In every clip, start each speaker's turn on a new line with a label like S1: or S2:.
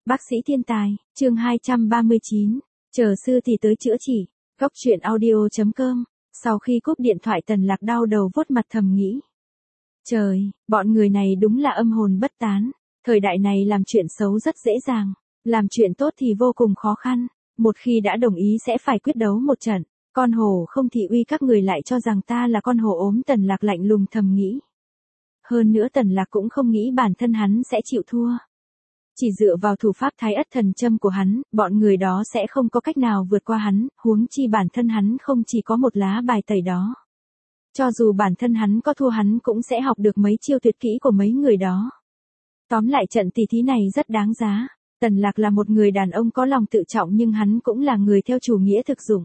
S1: Bác sĩ thiên tài, chương 239, chờ sư thì tới chữa trị. Góc truyện audio.com. Sau khi cúp điện thoại Tần Lạc đau đầu vuốt mặt thầm nghĩ. Trời, bọn người này đúng là âm hồn bất tán. Thời đại này làm chuyện xấu rất dễ dàng, làm chuyện tốt thì vô cùng khó khăn. Một khi đã đồng ý sẽ phải quyết đấu một trận. Con hổ không thị uy các người lại cho rằng ta là con hổ ốm, Tần Lạc lạnh lùng thầm nghĩ. Hơn nữa Tần Lạc cũng không nghĩ bản thân hắn sẽ chịu thua. Chỉ dựa vào thủ pháp Thái Ất Thần Châm của hắn, bọn người đó sẽ không có cách nào vượt qua hắn, huống chi bản thân hắn không chỉ có một lá bài tẩy đó. Cho dù bản thân hắn có thua hắn cũng sẽ học được mấy chiêu tuyệt kỹ của mấy người đó. Tóm lại trận tỷ thí này rất đáng giá. Tần Lạc là một người đàn ông có lòng tự trọng nhưng hắn cũng là người theo chủ nghĩa thực dụng.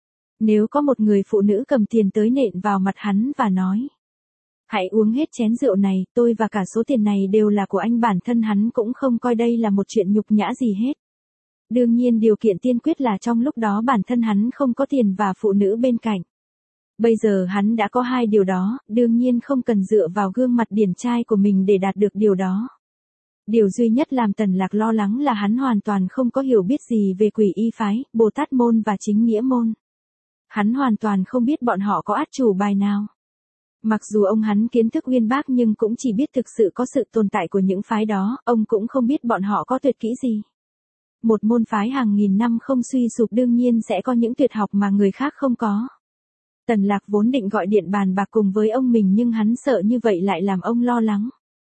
S1: Nếu có một người phụ nữ cầm tiền tới nện vào mặt hắn và nói: hãy uống hết chén rượu này, tôi và cả số tiền này đều là của anh, bản thân hắn cũng không coi đây là một chuyện nhục nhã gì hết. Đương nhiên điều kiện tiên quyết là trong lúc đó bản thân hắn không có tiền và phụ nữ bên cạnh. Bây giờ hắn đã có hai điều đó, đương nhiên không cần dựa vào gương mặt điển trai của mình để đạt được điều đó. Điều duy nhất làm Tần Lạc lo lắng là hắn hoàn toàn không có hiểu biết gì về Quỷ Y phái, Bồ Tát môn và Chính Nghĩa môn. Hắn hoàn toàn không biết bọn họ có át chủ bài nào. Mặc dù ông hắn kiến thức uyên bác nhưng cũng chỉ biết thực sự có sự tồn tại của những phái đó, ông cũng không biết bọn họ có tuyệt kỹ gì. Một môn phái hàng nghìn năm không suy sụp đương nhiên sẽ có những tuyệt học mà người khác không có. Tần Lạc vốn định gọi điện bàn bạc cùng với ông mình nhưng hắn sợ như vậy lại làm ông lo lắng.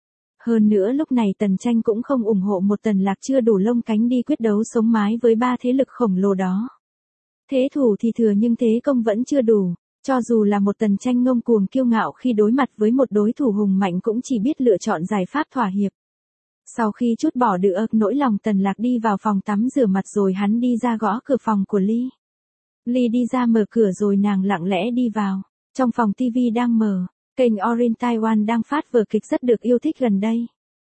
S1: Hơn nữa lúc này Tần Tranh cũng không ủng hộ một Tần Lạc chưa đủ lông cánh đi quyết đấu sống mái với ba thế lực khổng lồ đó. Thế thủ thì thừa nhưng thế công vẫn chưa đủ. Cho dù là một Tần Tranh ngông cuồng kiêu ngạo khi đối mặt với một đối thủ hùng mạnh cũng chỉ biết lựa chọn giải pháp thỏa hiệp. Sau khi trút bỏ được nỗi lòng, Tần Lạc đi vào phòng tắm rửa mặt rồi hắn đi ra gõ cửa phòng của Ly. Ly đi ra mở cửa rồi nàng lặng lẽ đi vào. Trong phòng TV đang mở, kênh Orange Taiwan đang phát vở kịch rất được yêu thích gần đây.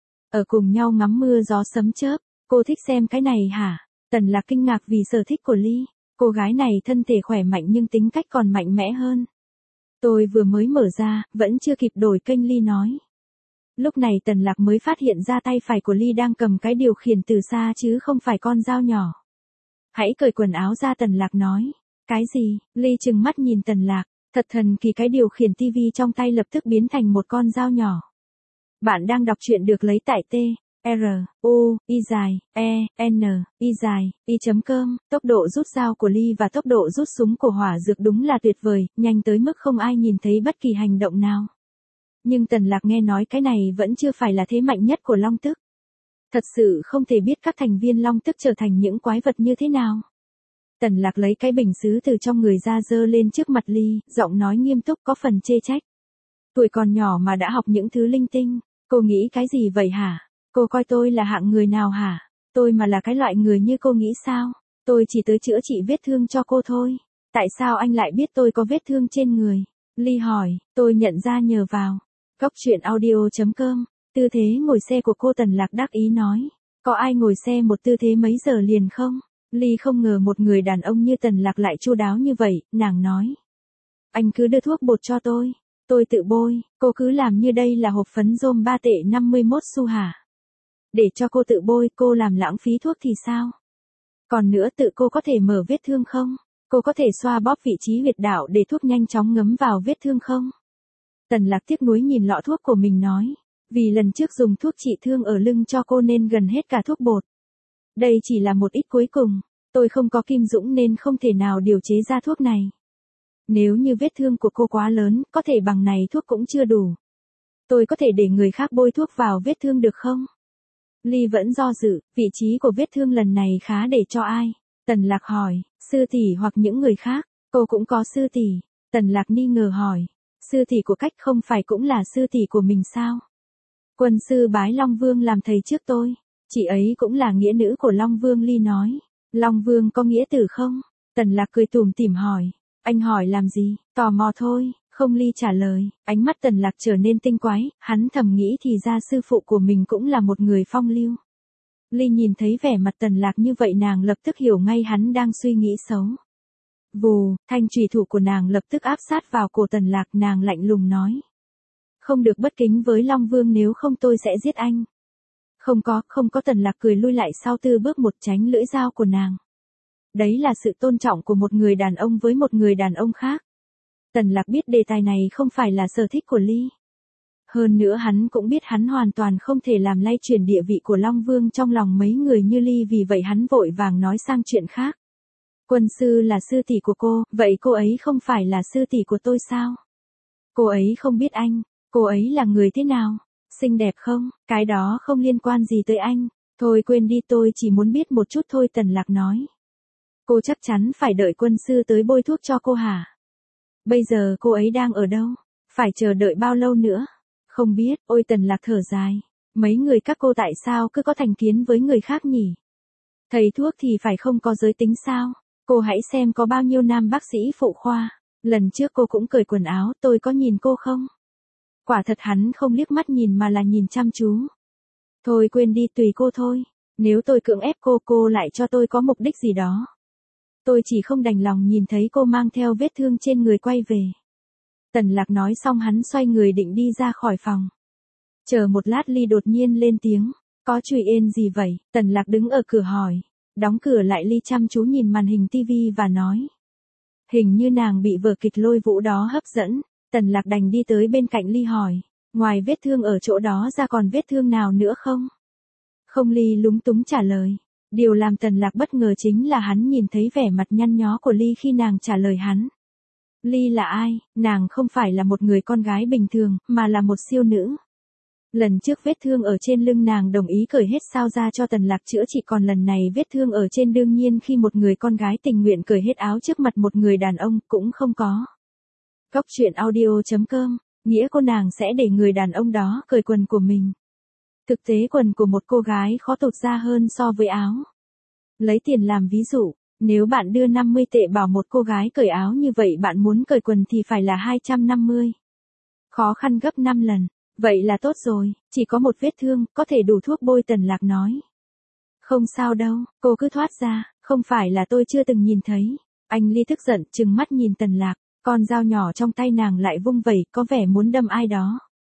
S1: Ở cùng nhau ngắm mưa gió sấm chớp, cô thích xem cái này hả? Tần Lạc kinh ngạc vì sở thích của Ly. Cô gái này thân thể khỏe mạnh nhưng tính cách còn mạnh mẽ hơn. Tôi vừa mới mở ra, vẫn chưa kịp đổi kênh, Ly nói. Lúc này Tần Lạc mới phát hiện ra tay phải của Ly đang cầm cái điều khiển từ xa chứ không phải con dao nhỏ. Hãy cởi quần áo ra, Tần Lạc nói. Cái gì? Ly trừng mắt nhìn Tần Lạc, thật thần kỳ, cái điều khiển TV trong tay lập tức biến thành một con dao nhỏ. Bạn đang đọc truyện được lấy tại truyenI.com. Tốc độ rút dao của Ly và tốc độ rút súng của hỏa dược đúng là tuyệt vời, nhanh tới mức không ai nhìn thấy bất kỳ hành động nào. Nhưng Tần Lạc nghe nói cái này vẫn chưa phải là thế mạnh nhất của Long Tức. Thật sự không thể biết các thành viên Long Tức trở thành những quái vật như thế nào. Tần Lạc lấy cái bình sứ từ trong người ra giơ lên trước mặt Ly, giọng nói nghiêm túc có phần chê trách. Tuổi còn nhỏ mà đã học những thứ linh tinh, cô nghĩ cái gì vậy hả? Cô coi tôi là hạng người nào hả? Tôi mà là cái loại người như cô nghĩ sao? Tôi chỉ tới chữa trị vết thương cho cô thôi. Tại sao anh lại biết tôi có vết thương trên người? Ly hỏi, tôi nhận ra nhờ vào. Góc truyện audio.com. Tư thế ngồi xe của cô, Tần Lạc đắc ý nói. Có ai ngồi xe một tư thế mấy giờ liền không? Ly không ngờ một người đàn ông như Tần Lạc lại chu đáo như vậy, nàng nói. Anh cứ đưa thuốc bột cho tôi tự bôi, cô cứ làm như đây là hộp phấn rôm 3 tệ 51 xu hả? Để cho cô tự bôi, cô làm lãng phí thuốc thì sao? Còn nữa, tự cô có thể mở vết thương không? Cô có thể xoa bóp vị trí huyệt đạo để thuốc nhanh chóng ngấm vào vết thương không? Tần Lạc tiếc nuối nhìn lọ thuốc của mình nói. Vì lần trước dùng thuốc trị thương ở lưng cho cô nên gần hết cả thuốc bột. Đây chỉ là một ít cuối cùng, tôi không có kim dũng nên không thể nào điều chế ra thuốc này. Nếu như vết thương của cô quá lớn, có thể bằng này thuốc cũng chưa đủ. Tôi có thể để người khác bôi thuốc vào vết thương được không? Ly vẫn do dự, vị trí của vết thương lần này khá để cho ai? Tần Lạc hỏi, sư tỷ hoặc những người khác, cô cũng có sư tỷ. Tần Lạc nghi ngờ hỏi, sư tỷ của cách không phải cũng là sư tỷ của mình sao? Quân sư bái Long Vương làm thầy trước tôi, chị ấy cũng là nghĩa nữ của Long Vương, Ly nói. Long Vương có nghĩa tử không? Tần Lạc cười tủm tỉm hỏi, anh hỏi làm gì, tò mò thôi. Không, Ly trả lời, ánh mắt Tần Lạc trở nên tinh quái, hắn thầm nghĩ thì ra sư phụ của mình cũng là một người phong lưu. Ly nhìn thấy vẻ mặt Tần Lạc như vậy nàng lập tức hiểu ngay hắn đang suy nghĩ xấu. Vù, thanh chùy thủ của nàng lập tức áp sát vào cổ Tần Lạc, nàng lạnh lùng nói. Không được bất kính với Long Vương, nếu không tôi sẽ giết anh. Không có. Tần Lạc cười lui lại sau 4 bước một tránh lưỡi dao của nàng. Đấy là sự tôn trọng của một người đàn ông với một người đàn ông khác. Tần Lạc biết đề tài này không phải là sở thích của Ly. Hơn nữa hắn cũng biết hắn hoàn toàn không thể làm lay chuyển địa vị của Long Vương trong lòng mấy người như Ly, vì vậy hắn vội vàng nói sang chuyện khác. Quân sư là sư tỷ của cô, vậy cô ấy không phải là sư tỷ của tôi sao? Cô ấy không biết anh, cô ấy là người thế nào? Xinh đẹp không? Cái đó không liên quan gì tới anh. Thôi quên đi, tôi chỉ muốn biết một chút thôi, Tần Lạc nói. Cô chắc chắn phải đợi quân sư tới bôi thuốc cho cô hả? Bây giờ cô ấy đang ở đâu? Phải chờ đợi bao lâu nữa? Không biết. Ôi, Tần Lạc thở dài. Mấy người các cô tại sao cứ có thành kiến với người khác nhỉ? Thầy thuốc thì phải không có giới tính sao? Cô hãy xem có bao nhiêu nam bác sĩ phụ khoa. Lần trước cô cũng cởi quần áo, tôi có nhìn cô không? Quả thật hắn không liếc mắt nhìn mà là nhìn chăm chú. Thôi quên đi, tùy cô thôi. Nếu tôi cưỡng ép cô lại cho tôi có mục đích gì đó. Tôi chỉ không đành lòng nhìn thấy cô mang theo vết thương trên người quay về. Tần Lạc nói xong hắn xoay người định đi ra khỏi phòng. Chờ một lát, Ly đột nhiên lên tiếng. Có chùy ên gì vậy? Tần Lạc đứng ở cửa hỏi. Đóng cửa lại, Ly chăm chú nhìn màn hình tivi và nói. Hình như nàng bị vở kịch Lôi Vũ đó hấp dẫn. Tần Lạc đành đi tới bên cạnh Ly hỏi. Ngoài vết thương ở chỗ đó ra còn vết thương nào nữa không? Không, Ly lúng túng trả lời. Điều làm Tần Lạc bất ngờ chính là hắn nhìn thấy vẻ mặt nhăn nhó của Ly khi nàng trả lời hắn. Ly là ai? Nàng không phải là một người con gái bình thường, mà là một siêu nữ. Lần trước vết thương ở trên lưng nàng đồng ý cởi hết sao ra cho Tần Lạc chữa trị, còn lần này vết thương ở trên đương nhiên khi một người con gái tình nguyện cởi hết áo trước mặt một người đàn ông cũng không có. Góc truyện audio.com, nghĩa cô nàng sẽ để người đàn ông đó cởi quần của mình. Thực tế quần của một cô gái khó tụt ra hơn so với áo. Lấy tiền làm ví dụ, nếu bạn đưa 50 tệ bảo một cô gái cởi áo như vậy, bạn muốn cởi quần thì phải là 250. Khó khăn gấp 5 lần. Vậy là tốt rồi, chỉ có một vết thương, có thể đủ thuốc bôi, Tần Lạc nói. Không sao đâu, cô cứ thoát ra, không phải là tôi chưa từng nhìn thấy. Anh Ly tức giận trừng mắt nhìn Tần Lạc, con dao nhỏ trong tay nàng lại vung vẩy, có vẻ muốn đâm ai đó.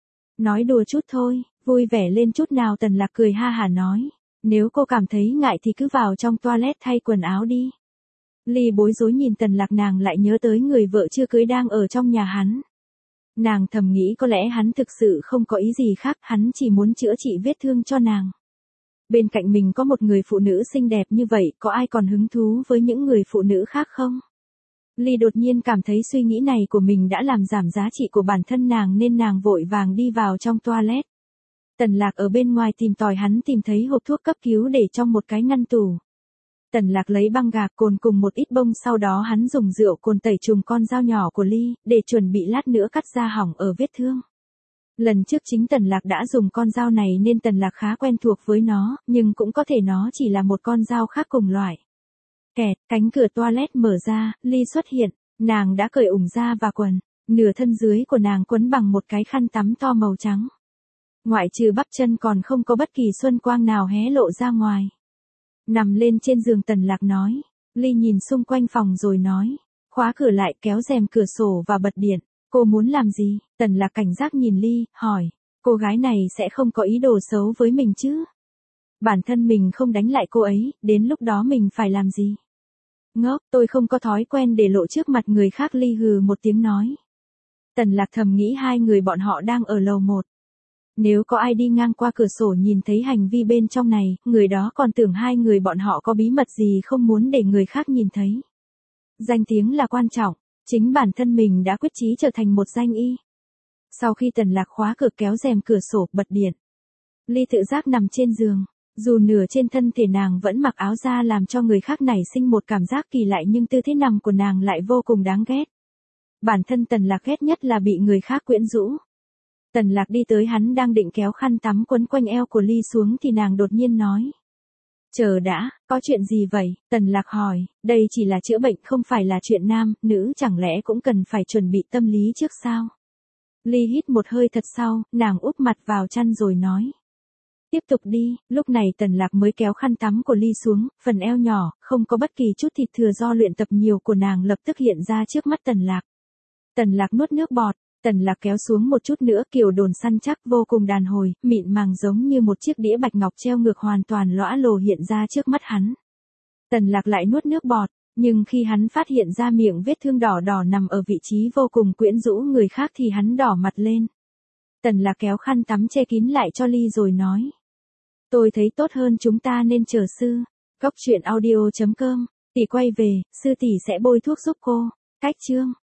S1: Nói đùa chút thôi, vui vẻ lên chút nào, Tần Lạc cười ha hả nói. Nếu cô cảm thấy ngại thì cứ vào trong toilet thay quần áo đi. Ly bối rối nhìn Tần Lạc, nàng lại nhớ tới người vợ chưa cưới đang ở trong nhà hắn. Nàng thầm nghĩ có lẽ hắn thực sự không có ý gì khác, hắn chỉ muốn chữa trị vết thương cho nàng. Bên cạnh mình có một người phụ nữ xinh đẹp như vậy, có ai còn hứng thú với những người phụ nữ khác không? Ly đột nhiên cảm thấy suy nghĩ này của mình đã làm giảm giá trị của bản thân nàng, nên nàng vội vàng đi vào trong toilet. Tần Lạc ở bên ngoài tìm tòi, hắn tìm thấy hộp thuốc cấp cứu để trong một cái ngăn tủ. Tần Lạc lấy băng gạc cồn cùng một ít bông, sau đó hắn dùng rượu cồn tẩy trùng con dao nhỏ của Ly, để chuẩn bị lát nữa cắt ra hỏng ở vết thương. Lần trước chính Tần Lạc đã dùng con dao này nên Tần Lạc khá quen thuộc với nó, nhưng cũng có thể nó chỉ là một con dao khác cùng loại. Kẹt, cánh cửa toilet mở ra, Ly xuất hiện, nàng đã cởi ủng da và quần, nửa thân dưới của nàng quấn bằng một cái khăn tắm to màu trắng. Ngoại trừ bắp chân còn không có bất kỳ xuân quang nào hé lộ ra ngoài. Nằm lên trên giường, Tần Lạc nói. Ly nhìn xung quanh phòng rồi nói. Khóa cửa lại, kéo rèm cửa sổ và bật điện. Cô muốn làm gì? Tần Lạc cảnh giác nhìn Ly, hỏi. Cô gái này sẽ không có ý đồ xấu với mình chứ? Bản thân mình không đánh lại cô ấy, đến lúc đó mình phải làm gì? Ngốc, tôi không có thói quen để lộ trước mặt người khác, Ly hừ một tiếng nói. Tần Lạc thầm nghĩ hai người bọn họ đang ở lầu 1. Nếu có ai đi ngang qua cửa sổ nhìn thấy hành vi bên trong này, người đó còn tưởng hai người bọn họ có bí mật gì không muốn để người khác nhìn thấy. Danh tiếng là quan trọng, chính bản thân mình đã quyết chí trở thành một danh y. Sau khi Tần Lạc khóa cửa, kéo rèm cửa sổ, bật điện, Ly tự giác nằm trên giường. Dù nửa trên thân thể nàng vẫn mặc áo da làm cho người khác nảy sinh một cảm giác kỳ lạ, nhưng tư thế nằm của nàng lại vô cùng đáng ghét. Bản thân Tần Lạc ghét nhất là bị người khác quyến rũ. Tần Lạc đi tới, hắn đang định kéo khăn tắm quấn quanh eo của Ly xuống thì nàng đột nhiên nói. Chờ đã, có chuyện gì vậy? Tần Lạc hỏi, đây chỉ là chữa bệnh không phải là chuyện nam, nữ, chẳng lẽ cũng cần phải chuẩn bị tâm lý trước sao? Ly hít một hơi thật sâu, nàng úp mặt vào chăn rồi nói. Tiếp tục đi, lúc này Tần Lạc mới kéo khăn tắm của Ly xuống, phần eo nhỏ, không có bất kỳ chút thịt thừa do luyện tập nhiều của nàng lập tức hiện ra trước mắt Tần Lạc. Tần Lạc nuốt nước bọt. Tần Lạc kéo xuống một chút nữa, kiểu đồn săn chắc vô cùng đàn hồi, mịn màng giống như một chiếc đĩa bạch ngọc treo ngược hoàn toàn lõa lồ hiện ra trước mắt hắn. Tần Lạc lại nuốt nước bọt, nhưng khi hắn phát hiện ra miệng vết thương đỏ đỏ nằm ở vị trí vô cùng quyến rũ người khác thì hắn đỏ mặt lên. Tần Lạc kéo khăn tắm che kín lại cho Ly rồi nói. Tôi thấy tốt hơn chúng ta nên chờ sư. Góc truyện audio.com, tỷ quay về, sư tỷ sẽ bôi thuốc giúp cô. Cách chương.